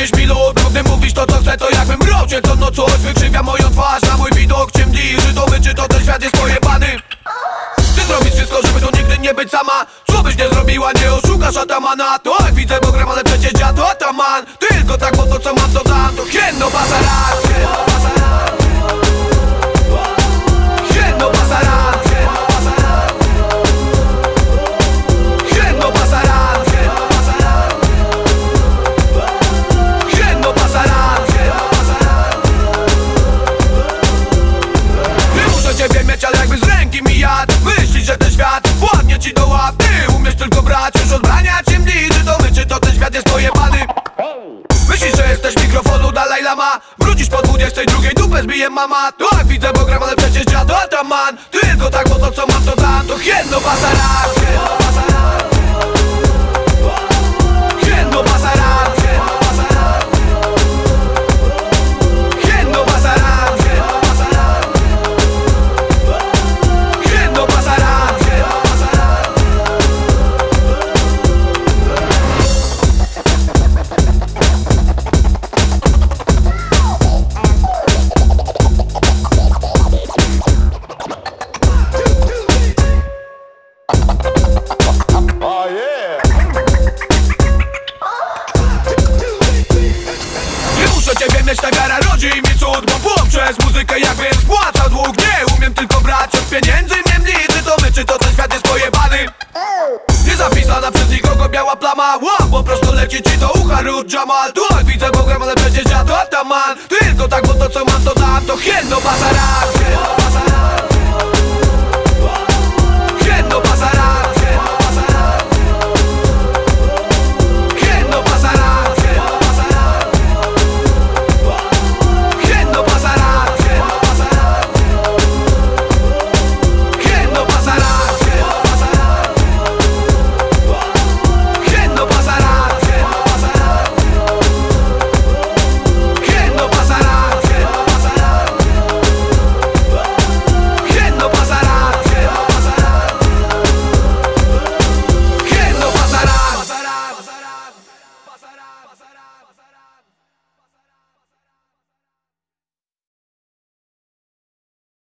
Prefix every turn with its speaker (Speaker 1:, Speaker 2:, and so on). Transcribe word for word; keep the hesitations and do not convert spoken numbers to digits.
Speaker 1: dziesięć minut. Gdy mówisz to co chcę, to jakbym mrocie co noc coś wykrzywia moją twarz na mój widok. Czym dni, czy to my, czy to ten świat jest pojebany. Ty zrobisz wszystko, żeby tu nigdy nie być sama. Co byś nie zrobiła, nie oszukasz atamana. To jak widzę, bo gram, ale przecież ja to ataman. Tylko tak, bo to co mam, to dam. To hieno basaran, hieno basaran, hieno basaran, hieno basaran, hieno basaran. Nie muszę ciebie mieć, ale jakby z ręki mi jadł. Myślisz, że ten świat władnie ci do łap. Ty umiesz tylko brać już odbrania. Czym dni, czy to my, czy to ten świat jest pojebany. Myślisz, że jesteś mikrofonu Dalaj Lama. Wrócisz po dwudziestej drugiej, dupę zbije mama. To jak widzę, bo gram, ale przecież ja to ataman. Tylko tak, bo to co mam, to dam. To hieno basaran, hieno basaran, hieno basaran, hieno basaran, hieno basaran.
Speaker 2: Oh yeah!
Speaker 1: Nie muszę ciebie mieć, ta wiara rodzi mi cud. Bo poprzez muzykę jakbym spłacał dług. Nie umiem tylko brać od pieniędzy mnie mniej. Czy to my, czy to ten świat jest pojebany. Nie zapisana przez nikogo biała plama. Łap, po prostu leci ci do ucha Rud Jamal. Tu jak widzę, bo gram, ale przecież ja to ataman. Tylko tak, bo to co mam, to dam. To hieno basaran.